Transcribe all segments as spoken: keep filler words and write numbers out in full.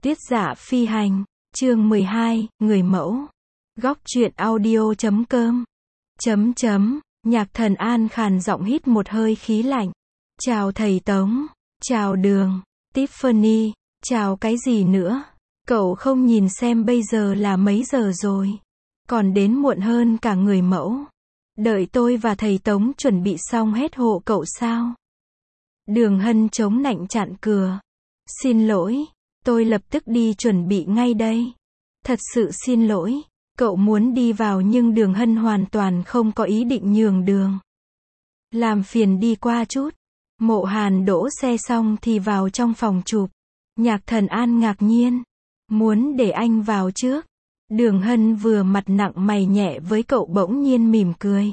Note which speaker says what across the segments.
Speaker 1: Tiết Dạ Phi Hành, chương mười hai, Người mẫu. Góc truyện audio chấm com. Chấm chấm, Nhạc Thần An khàn giọng hít một hơi khí lạnh. Chào thầy Tống, chào Đường, Tiffany, chào cái gì nữa? Cậu không nhìn xem bây giờ là mấy giờ rồi? Còn đến muộn hơn cả người mẫu. Đợi tôi và thầy Tống chuẩn bị xong hết hộ cậu sao? Đường Hân chống nạnh chặn cửa. Xin lỗi, tôi lập tức đi chuẩn bị ngay đây. Thật sự xin lỗi, cậu muốn đi vào nhưng Đường Hân hoàn toàn không có ý định nhường đường. Làm phiền đi qua chút. Mộ Hàn đỗ xe xong thì vào trong phòng chụp. Nhạc Thần An ngạc nhiên. Muốn để anh vào trước. Đường Hân vừa mặt nặng mày nhẹ với cậu bỗng nhiên mỉm cười.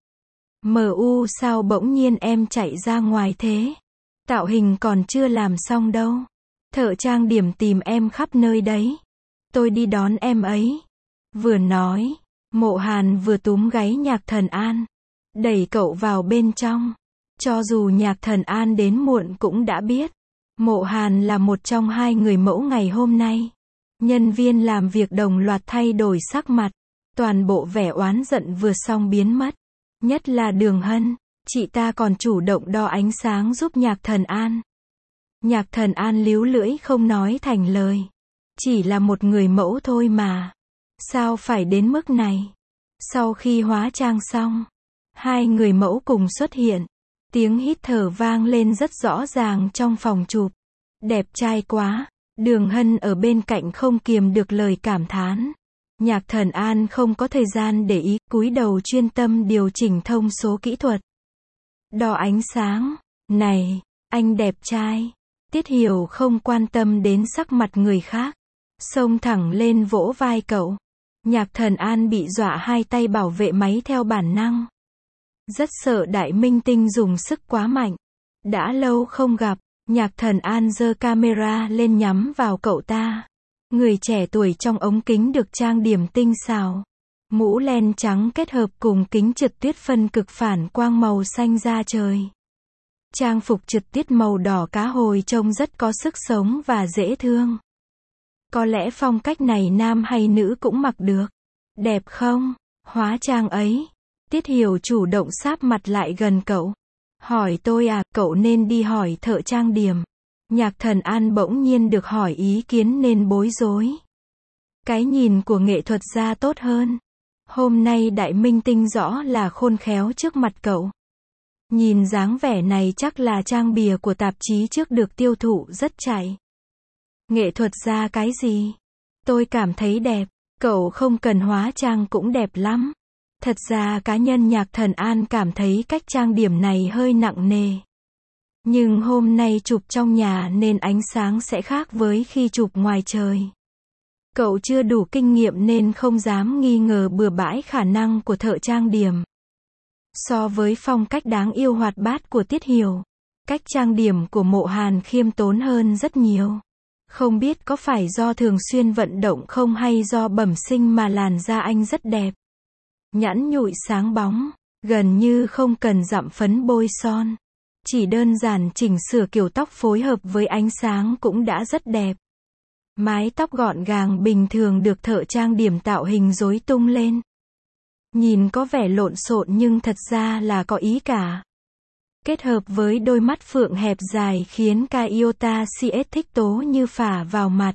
Speaker 1: Mờ u sao bỗng nhiên em chạy ra ngoài thế? Tạo hình còn chưa làm xong đâu. Thợ trang điểm tìm em khắp nơi đấy. Tôi đi đón em ấy. Vừa nói, Mộ Hàn vừa túm gáy Nhạc Thần An. Đẩy cậu vào bên trong. Cho dù Nhạc Thần An đến muộn cũng đã biết. Mộ Hàn là một trong hai người mẫu ngày hôm nay. Nhân viên làm việc đồng loạt thay đổi sắc mặt. Toàn bộ vẻ oán giận vừa xong biến mất. Nhất là Đường Hân. Chị ta còn chủ động đo ánh sáng giúp Nhạc Thần An. Nhạc Thần An líu lưỡi không nói thành lời. Chỉ là một người mẫu thôi mà. Sao phải đến mức này? Sau khi hóa trang xong, hai người mẫu cùng xuất hiện. Tiếng hít thở vang lên rất rõ ràng trong phòng chụp. Đẹp trai quá. Đường Hân ở bên cạnh không kiềm được lời cảm thán. Nhạc Thần An không có thời gian để ý, cúi đầu chuyên tâm điều chỉnh thông số kỹ thuật. Đo ánh sáng. Này, anh đẹp trai. Tiết Hiểu không quan tâm đến sắc mặt người khác. Xông thẳng lên vỗ vai cậu. Nhạc Thần An bị dọa hai tay bảo vệ máy theo bản năng. Rất sợ đại minh tinh dùng sức quá mạnh. Đã lâu không gặp, Nhạc Thần An giơ camera lên nhắm vào cậu ta. Người trẻ tuổi trong ống kính được trang điểm tinh xảo. Mũ len trắng kết hợp cùng kính trượt tuyết phân cực phản quang màu xanh da trời. Trang phục trượt tuyết màu đỏ cá hồi trông rất có sức sống và dễ thương. Có lẽ phong cách này nam hay nữ cũng mặc được. Đẹp không? Hóa trang ấy. Tiết Hiểu chủ động sáp mặt lại gần cậu. Hỏi tôi à, cậu nên đi hỏi thợ trang điểm. Nhạc Thần An bỗng nhiên được hỏi ý kiến nên bối rối. Cái nhìn của nghệ thuật gia tốt hơn. Hôm nay đại minh tinh rõ là khôn khéo trước mặt cậu. Nhìn dáng vẻ này chắc là trang bìa của tạp chí trước được tiêu thụ rất chạy. Nghệ thuật gia cái gì? Tôi cảm thấy đẹp. Cậu không cần hóa trang cũng đẹp lắm. Thật ra cá nhân Nhạc Thần An cảm thấy cách trang điểm này hơi nặng nề. Nhưng hôm nay chụp trong nhà nên ánh sáng sẽ khác với khi chụp ngoài trời. Cậu chưa đủ kinh nghiệm nên không dám nghi ngờ bừa bãi khả năng của thợ trang điểm. So với phong cách đáng yêu hoạt bát của Tiết Hiểu, cách trang điểm của Mộ Hàn khiêm tốn hơn rất nhiều. Không biết có phải do thường xuyên vận động không hay do bẩm sinh mà làn da anh rất đẹp. Nhẵn nhụi sáng bóng, gần như không cần dặm phấn bôi son. Chỉ đơn giản chỉnh sửa kiểu tóc phối hợp với ánh sáng cũng đã rất đẹp. Mái tóc gọn gàng bình thường được thợ trang điểm tạo hình rối tung lên. Nhìn có vẻ lộn xộn nhưng thật ra là có ý cả. Kết hợp với đôi mắt phượng hẹp dài khiến Kyota xê ét thích tố như phả vào mặt.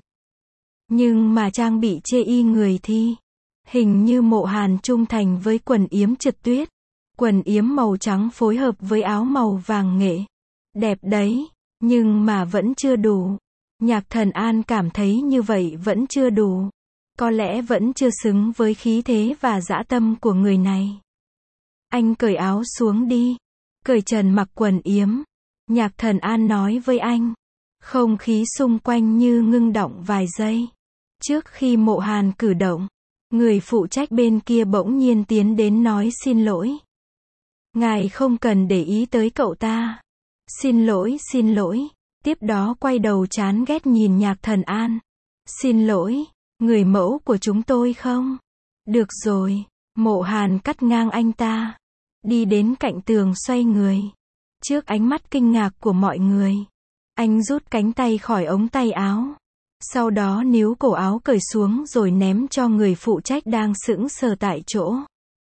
Speaker 1: Nhưng mà trang bị chê y người thì hình như Mộ Hàn trung thành với quần yếm trượt tuyết. Quần yếm màu trắng phối hợp với áo màu vàng nghệ. Đẹp đấy, nhưng mà vẫn chưa đủ. Nhạc Thần An cảm thấy như vậy vẫn chưa đủ. Có lẽ vẫn chưa xứng với khí thế và dã tâm của người này. Anh cởi áo xuống đi. Cởi trần mặc quần yếm. Nhạc Thần An nói với anh. Không khí xung quanh như ngưng đọng vài giây. Trước khi Mộ Hàn cử động, người phụ trách bên kia bỗng nhiên tiến đến nói xin lỗi. Ngài không cần để ý tới cậu ta. Xin lỗi, xin lỗi. Tiếp đó quay đầu chán ghét nhìn Nhạc Thần An. Xin lỗi, người mẫu của chúng tôi không? Được rồi. Mộ Hàn cắt ngang anh ta. Đi đến cạnh tường xoay người. Trước ánh mắt kinh ngạc của mọi người, anh rút cánh tay khỏi ống tay áo. Sau đó níu cổ áo cởi xuống rồi ném cho người phụ trách đang sững sờ tại chỗ.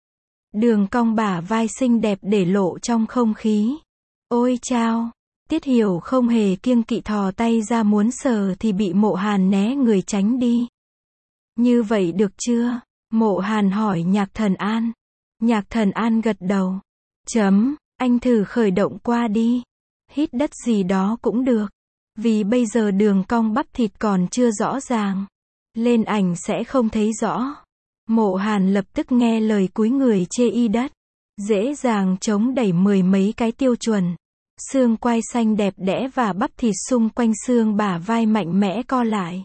Speaker 1: Đường cong bả vai xinh đẹp để lộ trong không khí. Ôi chao! Tiết Hiểu không hề kiêng kỵ thò tay ra muốn sờ thì bị Mộ Hàn né người tránh đi. Như vậy được chưa? Mộ Hàn hỏi Nhạc Thần An. Nhạc Thần An gật đầu. Chấm, anh thử khởi động qua đi. Hít đất gì đó cũng được. Vì bây giờ đường cong bắp thịt còn chưa rõ ràng. Lên ảnh sẽ không thấy rõ. Mộ Hàn lập tức nghe lời cúi người chê y đất. Dễ dàng chống đẩy mười mấy cái tiêu chuẩn. Xương quai xanh đẹp đẽ và bắp thịt xung quanh xương bả vai mạnh mẽ co lại.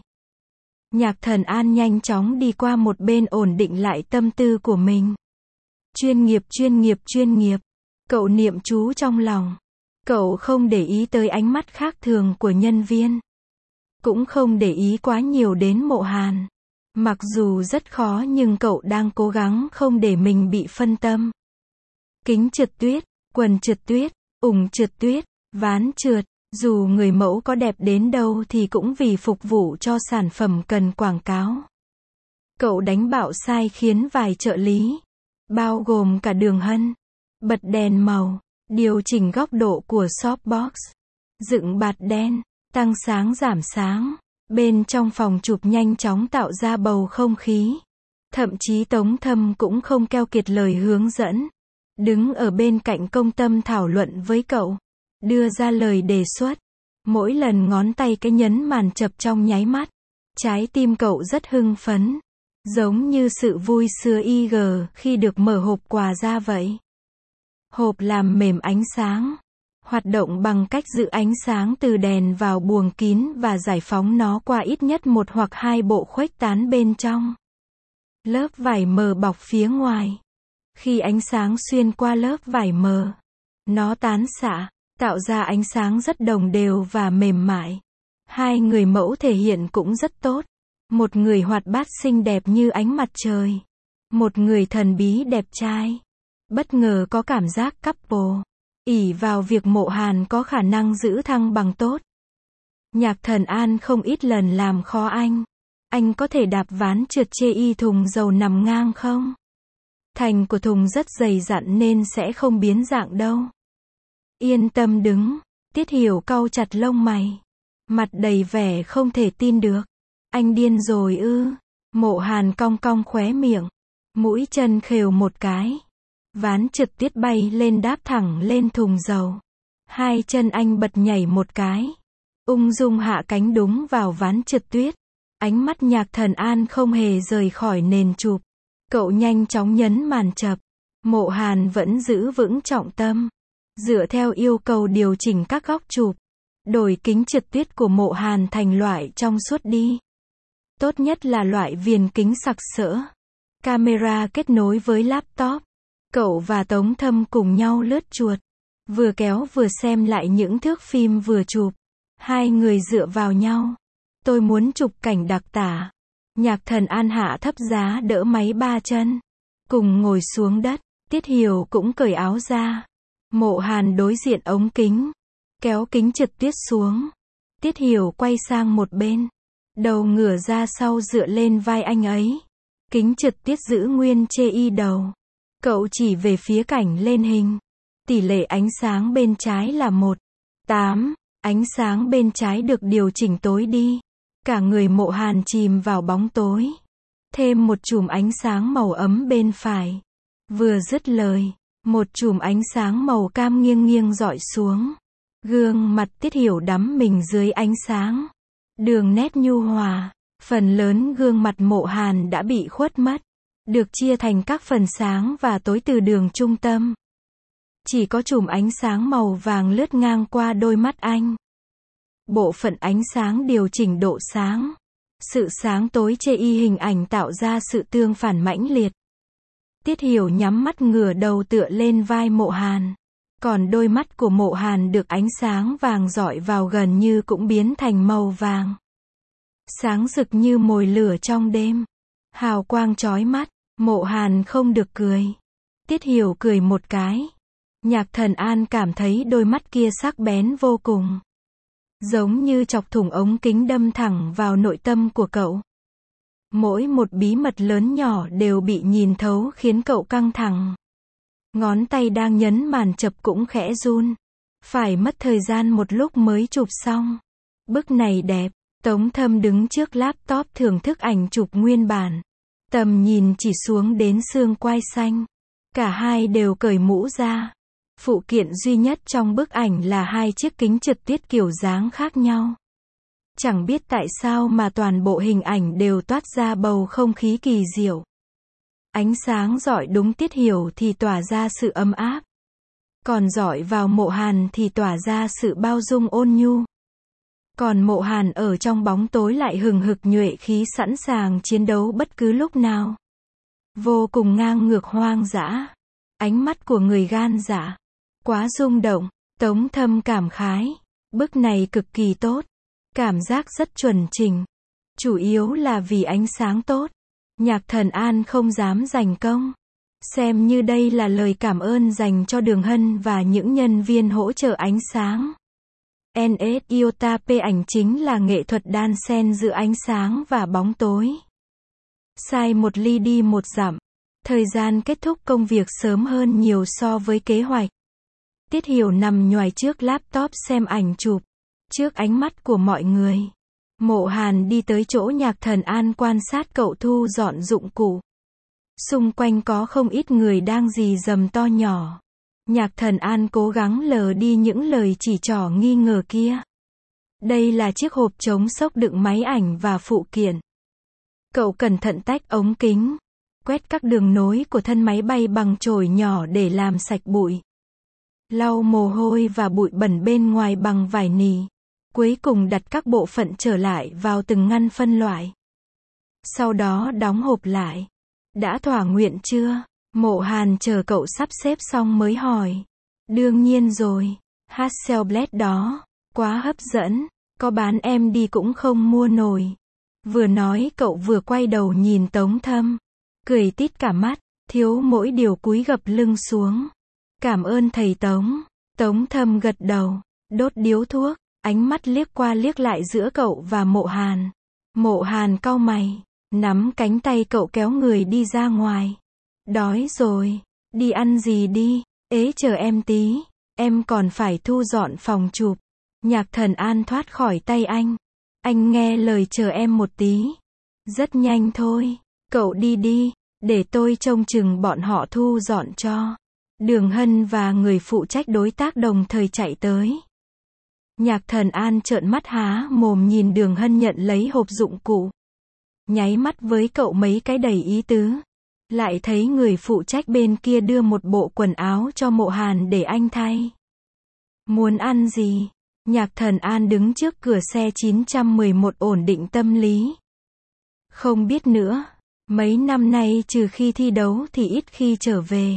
Speaker 1: Nhạc Thần An nhanh chóng đi qua một bên ổn định lại tâm tư của mình. Chuyên nghiệp chuyên nghiệp chuyên nghiệp. Cậu niệm chú trong lòng. Cậu không để ý tới ánh mắt khác thường của nhân viên. Cũng không để ý quá nhiều đến Mộ Hàn. Mặc dù rất khó nhưng cậu đang cố gắng không để mình bị phân tâm. Kính trượt tuyết, quần trượt tuyết, ủng trượt tuyết, ván trượt. Dù người mẫu có đẹp đến đâu thì cũng vì phục vụ cho sản phẩm cần quảng cáo. Cậu đánh bạo sai khiến vài trợ lý, bao gồm cả Đường Hân, bật đèn màu, điều chỉnh góc độ của softbox, dựng bạt đen, tăng sáng giảm sáng. Bên trong phòng chụp nhanh chóng tạo ra bầu không khí. Thậm chí Tống Thâm cũng không keo kiệt lời hướng dẫn. Đứng ở bên cạnh công tâm thảo luận với cậu. Đưa ra lời đề xuất. Mỗi lần ngón tay cái nhấn màn chập trong nháy mắt. Trái tim cậu rất hưng phấn. Giống như sự vui sưa i giê khi được mở hộp quà ra vậy. Hộp làm mềm ánh sáng. Hoạt động bằng cách giữ ánh sáng từ đèn vào buồng kín và giải phóng nó qua ít nhất một hoặc hai bộ khuếch tán bên trong. Lớp vải mờ bọc phía ngoài. Khi ánh sáng xuyên qua lớp vải mờ, nó tán xạ, tạo ra ánh sáng rất đồng đều và mềm mại. Hai người mẫu thể hiện cũng rất tốt. Một người hoạt bát xinh đẹp như ánh mặt trời. Một người thần bí đẹp trai. Bất ngờ có cảm giác couple. Ỷ vào việc Mộ Hàn có khả năng giữ thăng bằng tốt. Nhạc Thần An không ít lần làm khó anh. Anh có thể đạp ván trượt chê y thùng dầu nằm ngang không? Thành của thùng rất dày dặn nên sẽ không biến dạng đâu. Yên tâm đứng. Tiết Hiểu cau chặt lông mày. Mặt đầy vẻ không thể tin được. Anh điên rồi ư? Mộ Hàn cong cong khóe miệng. Mũi chân khều một cái. Ván trượt tuyết bay lên đáp thẳng lên thùng dầu. Hai chân anh bật nhảy một cái. Ung dung hạ cánh đúng vào ván trượt tuyết. Ánh mắt Nhạc Thần An không hề rời khỏi nền chụp. Cậu nhanh chóng nhấn màn chập. Mộ Hàn vẫn giữ vững trọng tâm. Dựa theo yêu cầu điều chỉnh các góc chụp. Đổi kính trượt tuyết của Mộ Hàn thành loại trong suốt đi. Tốt nhất là loại viền kính sặc sỡ. Camera kết nối với laptop. Cậu và Tống Thâm cùng nhau lướt chuột. Vừa kéo vừa xem lại những thước phim vừa chụp. Hai người dựa vào nhau. Tôi muốn chụp cảnh đặc tả. Nhạc Thần An hạ thấp giá đỡ máy ba chân. Cùng ngồi xuống đất. Tiết Hiểu cũng cởi áo ra. Mộ Hàn đối diện ống kính. Kéo kính trượt tuyết xuống. Tiết Hiểu quay sang một bên. Đầu ngửa ra sau dựa lên vai anh ấy. Kính trượt tuyết giữ nguyên chê y đầu. Cậu chỉ về phía cảnh lên hình. Tỷ lệ ánh sáng bên trái là một tám. Ánh sáng bên trái được điều chỉnh tối đi. Cả người Mộ Hàn chìm vào bóng tối. Thêm một chùm ánh sáng màu ấm bên phải. Vừa dứt lời, một chùm ánh sáng màu cam nghiêng nghiêng rọi xuống. Gương mặt Tiết Hiểu đắm mình dưới ánh sáng. Đường nét nhu hòa. Phần lớn gương mặt Mộ Hàn đã bị khuất mất. Được chia thành các phần sáng và tối từ đường trung tâm. Chỉ có chùm ánh sáng màu vàng lướt ngang qua đôi mắt anh. Bộ phận ánh sáng điều chỉnh độ sáng. Sự sáng tối chê y hình ảnh tạo ra sự tương phản mãnh liệt. Tiết Hiểu nhắm mắt ngửa đầu tựa lên vai Mộ Hàn. Còn đôi mắt của Mộ Hàn được ánh sáng vàng rọi vào gần như cũng biến thành màu vàng. Sáng rực như mồi lửa trong đêm. Hào quang chói mắt. Mộ Hàn không được cười. Tiết Hiểu cười một cái. Nhạc Thần An cảm thấy đôi mắt kia sắc bén vô cùng. giống như chọc thủng ống kính đâm thẳng vào nội tâm của cậu. Mỗi một bí mật lớn nhỏ đều bị nhìn thấu khiến cậu căng thẳng. Ngón tay đang nhấn màn chập cũng khẽ run. Phải mất thời gian một lúc mới chụp xong. Bức này đẹp. Tống Thâm đứng trước laptop thưởng thức ảnh chụp nguyên bản. Tầm nhìn chỉ xuống đến xương quai xanh. Cả hai đều cởi mũ ra. Phụ kiện duy nhất trong bức ảnh là hai chiếc kính trượt tuyết kiểu dáng khác nhau. Chẳng biết tại sao mà toàn bộ hình ảnh đều toát ra bầu không khí kỳ diệu. Ánh sáng rọi đúng Tiết Hiểu thì tỏa ra sự ấm áp. Còn rọi vào Mộ Hàn thì tỏa ra sự bao dung ôn nhu. Còn Mộ Hàn ở trong bóng tối lại hừng hực nhuệ khí sẵn sàng chiến đấu bất cứ lúc nào. Vô cùng ngang ngược hoang dã. Ánh mắt của người gan dạ. Quá rung động. Tống Thâm cảm khái. Bức này cực kỳ tốt. Cảm giác rất chuẩn chỉnh. Chủ yếu là vì ánh sáng tốt. Nhạc Thần An không dám giành công. Xem như đây là lời cảm ơn dành cho Đường Hân và những nhân viên hỗ trợ ánh sáng. en ét Iota P ảnh chính là nghệ thuật đan xen giữa ánh sáng và bóng tối. Sai một ly đi một dặm. Thời gian kết thúc công việc sớm hơn nhiều so với kế hoạch. Tiết Hiểu nằm nhoài trước laptop xem ảnh chụp. Trước ánh mắt của mọi người. Mộ Hàn đi tới chỗ Nhạc Thần An quan sát cậu thu dọn dụng cụ. Xung quanh có không ít người đang rì rầm to nhỏ. Nhạc Thần An cố gắng lờ đi những lời chỉ trỏ nghi ngờ kia. Đây là chiếc hộp chống xốc đựng máy ảnh và phụ kiện. Cậu cẩn thận tách ống kính. Quét các đường nối của thân máy bay bằng chổi nhỏ để làm sạch bụi. Lau mồ hôi và bụi bẩn bên ngoài bằng vải nì. Cuối cùng đặt các bộ phận trở lại vào từng ngăn phân loại. Sau đó đóng hộp lại. Đã thỏa nguyện chưa? Mộ Hàn chờ cậu sắp xếp xong mới hỏi. Đương nhiên rồi. Hasselblad đó. Quá hấp dẫn. Có bán em đi cũng không mua nổi. Vừa nói cậu vừa quay đầu nhìn Tống Thâm. Cười tít cả mắt. Thiếu mỗi điều cúi gập lưng xuống. Cảm ơn thầy Tống. Tống Thâm gật đầu. Đốt điếu thuốc. Ánh mắt liếc qua liếc lại giữa cậu và Mộ Hàn. Mộ Hàn cau mày. Nắm cánh tay cậu kéo người đi ra ngoài. Đói rồi. Đi ăn gì đi. Ế chờ em tí. Em còn phải thu dọn phòng chụp. Nhạc Thần An thoát khỏi tay anh. Anh nghe lời chờ em một tí. Rất nhanh thôi. Cậu đi đi. Để tôi trông chừng bọn họ thu dọn cho. Đường Hân và người phụ trách đối tác đồng thời chạy tới. Nhạc Thần An trợn mắt há mồm nhìn Đường Hân nhận lấy hộp dụng cụ. Nháy mắt với cậu mấy cái đầy ý tứ. Lại thấy người phụ trách bên kia đưa một bộ quần áo cho Mộ Hàn để anh thay. Muốn ăn gì? Nhạc Thần An đứng trước cửa xe chín trăm mười một ổn định tâm lý. Không biết nữa. Mấy năm nay trừ khi thi đấu thì ít khi trở về.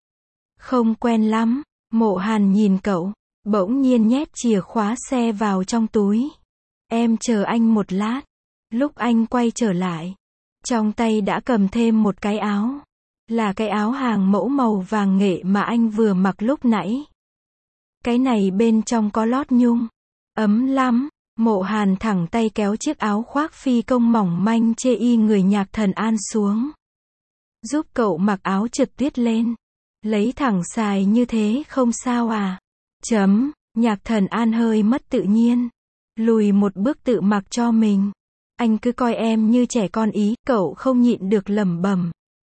Speaker 1: Không quen lắm. Mộ Hàn nhìn cậu. Bỗng nhiên nhét chìa khóa xe vào trong túi. Em chờ anh một lát. Lúc anh quay trở lại. Trong tay đã cầm thêm một cái áo. Là cái áo hàng mẫu màu vàng nghệ mà anh vừa mặc lúc nãy. Cái này bên trong có lót nhung. Ấm lắm. Mộ Hàn thẳng tay kéo chiếc áo khoác phi công mỏng manh chê y người Nhạc Thần An xuống. Giúp cậu mặc áo trượt tuyết lên. Lấy thẳng xài như thế không sao à? Chấm. Nhạc Thần An hơi mất tự nhiên. Lùi một bước tự mặc cho mình. Anh cứ coi em như trẻ con ý. Cậu không nhịn được lẩm bẩm.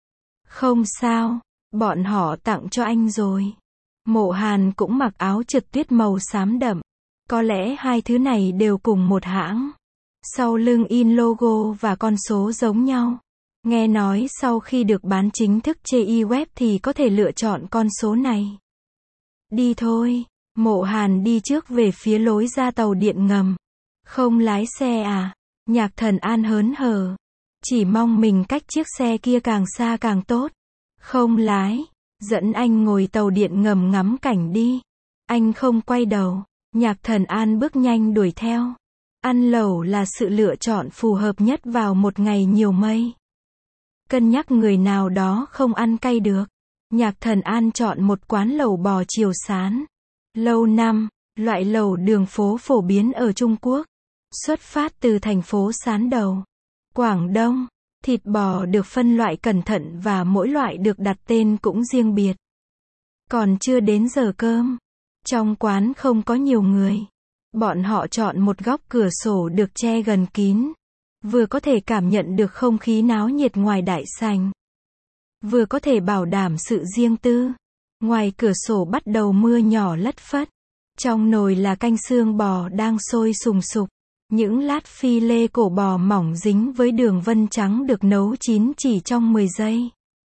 Speaker 1: Không sao. Bọn họ tặng cho anh rồi. Mộ Hàn cũng mặc áo trượt tuyết màu xám đậm. Có lẽ hai thứ này đều cùng một hãng. Sau lưng in logo và con số giống nhau. Nghe nói sau khi được bán chính thức trên e-web thì có thể lựa chọn con số này. Đi thôi. Mộ Hàn đi trước về phía lối ra tàu điện ngầm. Không lái xe à? Nhạc Thần An hớn hở. Chỉ mong mình cách chiếc xe kia càng xa càng tốt. Không lái. Dẫn anh ngồi tàu điện ngầm ngắm cảnh đi. Anh không quay đầu. Nhạc Thần An bước nhanh đuổi theo. Ăn lẩu là sự lựa chọn phù hợp nhất vào một ngày nhiều mây. Cân nhắc người nào đó không ăn cay được. Nhạc Thần An chọn một quán lẩu bò chiều sán. Lâu năm, Loại lẩu đường phố phổ biến ở Trung Quốc. Xuất phát từ thành phố Sán Đầu, Quảng Đông. Thịt bò được phân loại cẩn thận và mỗi loại được đặt tên cũng riêng biệt. Còn chưa đến giờ cơm, trong quán không có nhiều người. Bọn họ chọn một góc cửa sổ được che gần kín, vừa có thể cảm nhận được không khí náo nhiệt ngoài đại sảnh, vừa có thể bảo đảm sự riêng tư. Ngoài cửa sổ bắt đầu mưa nhỏ lất phất. Trong nồi là canh xương bò đang sôi sùng sục. Những lát phi lê cổ bò mỏng dính với đường vân trắng được nấu chín chỉ trong mười giây.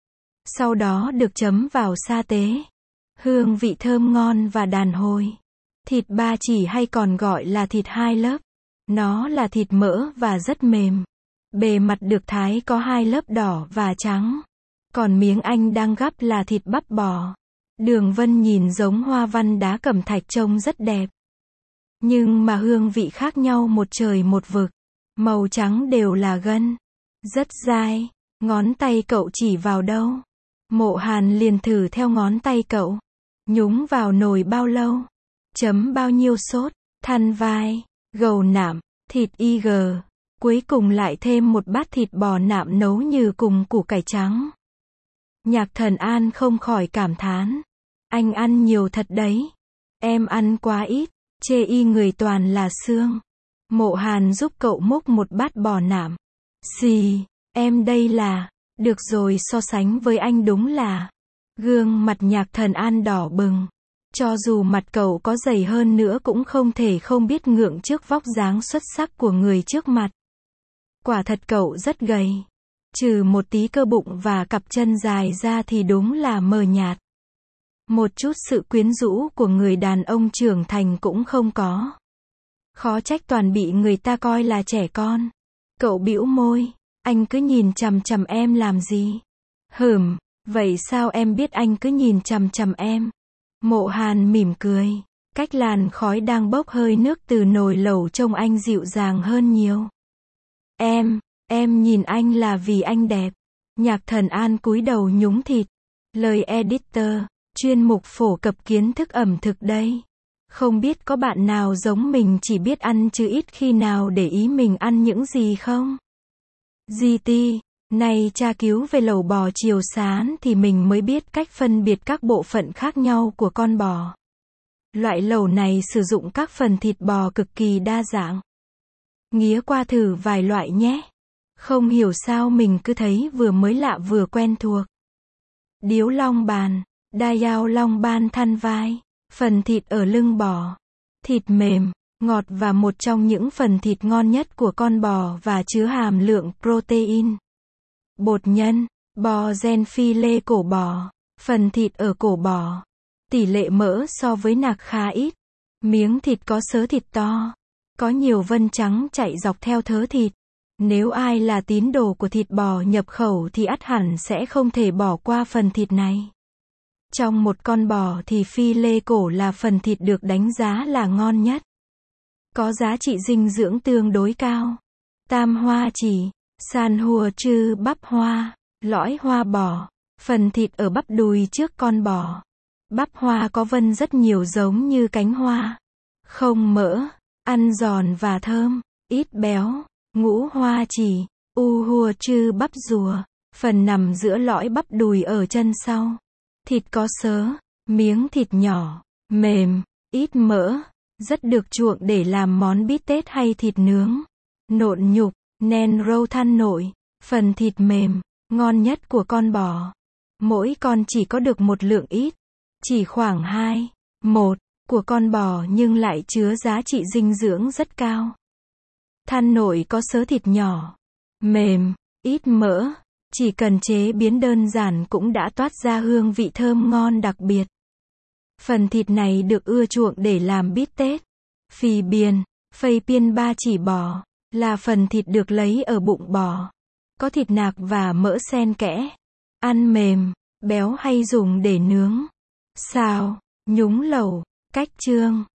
Speaker 1: Sau đó được chấm vào sa tế. Hương vị thơm ngon và đàn hồi. Thịt ba chỉ hay còn gọi là thịt hai lớp. Nó là thịt mỡ và rất mềm. Bề mặt được thái có hai lớp đỏ và trắng. Còn miếng anh đang gắp là thịt bắp bò. Đường vân nhìn giống hoa văn đá cẩm thạch trông rất đẹp. Nhưng mà hương vị khác nhau một trời một vực. Màu trắng đều là gân. Rất dai. Ngón tay cậu chỉ vào đâu? Mộ Hàn liền thử theo ngón tay cậu. Nhúng vào nồi bao lâu? Chấm bao nhiêu sốt? Than vai, gầu nạm, thịt y gờ. Cuối cùng lại thêm một bát thịt bò nạm nấu như cùng củ cải trắng. Nhạc Thần An không khỏi cảm thán. Anh ăn nhiều thật đấy. Em ăn quá ít. Chê y người toàn là xương. Mộ Hàn giúp cậu múc một bát bò nạm. Xì, em đây là, được rồi, so sánh với anh đúng là. Gương mặt Nhạc Thần An đỏ bừng. Cho dù mặt cậu có dày hơn nữa cũng không thể không biết ngượng trước vóc dáng xuất sắc của người trước mặt. Quả thật cậu rất gầy. Trừ một tí cơ bụng và cặp chân dài ra thì đúng là mờ nhạt. Một chút sự quyến rũ của người đàn ông trưởng thành cũng không có. Khó trách toàn bị người ta coi là trẻ con. Cậu bĩu môi. Anh cứ nhìn chằm chằm em làm gì? Hửm, vậy sao em biết anh cứ nhìn chằm chằm em? Mộ Hàn mỉm cười. Cách làn khói đang bốc hơi nước từ nồi lẩu trông anh dịu dàng hơn nhiều. Em, em nhìn anh là vì anh đẹp. Nhạc Thần An cúi đầu nhúng thịt. Lời editor, chuyên mục phổ cập kiến thức ẩm thực đây. Không biết có bạn nào giống mình chỉ biết ăn chứ ít khi nào để ý mình ăn những gì không? giê tê, này tra cứu về lẩu bò chiều sán thì mình mới biết cách phân biệt các bộ phận khác nhau của con bò. Loại lẩu này sử dụng các phần thịt bò cực kỳ đa dạng. Nghía qua thử vài loại nhé. Không hiểu sao mình cứ thấy vừa mới lạ vừa quen thuộc. Điếu long bàn, đa yao long ban than vai, phần thịt ở lưng bò. Thịt mềm, ngọt và một trong những phần thịt ngon nhất của con bò và chứa hàm lượng protein. Bột nhân, bò gen phi lê cổ bò, phần thịt ở cổ bò. Tỷ lệ mỡ so với nạc khá ít. Miếng thịt có xớ thịt to. Có nhiều vân trắng chạy dọc theo thớ thịt. Nếu ai là tín đồ của thịt bò nhập khẩu thì ắt hẳn sẽ không thể bỏ qua phần thịt này. Trong một con bò thì phi lê cổ là phần thịt được đánh giá là ngon nhất. Có giá trị dinh dưỡng tương đối cao. Tam hoa chỉ, san hùa trư bắp hoa, lõi hoa bò, phần thịt ở bắp đùi trước con bò. Bắp hoa có vân rất nhiều giống như cánh hoa. Không mỡ, ăn giòn và thơm, ít béo. Ngũ hoa chỉ, u hùa trư bắp rùa, phần nằm giữa lõi bắp đùi ở chân sau. Thịt có xớ, miếng thịt nhỏ, mềm, ít mỡ, rất được chuộng để làm món bít tết hay thịt nướng. Nộn nhục, nen râu than nội, phần thịt mềm, ngon nhất của con bò. Mỗi con chỉ có được một lượng ít, chỉ khoảng hai, một của con bò nhưng lại chứa giá trị dinh dưỡng rất cao. Than nội có xớ thịt nhỏ, mềm, ít mỡ, chỉ cần chế biến đơn giản cũng đã toát ra hương vị thơm ngon đặc biệt. Phần thịt này được ưa chuộng để làm bít tết. Phì biên, phây piên ba chỉ bò, là phần thịt được lấy ở bụng bò. Có thịt nạc và mỡ xen kẽ. Ăn mềm, béo hay dùng để nướng, xào, nhúng lẩu. Cách chương,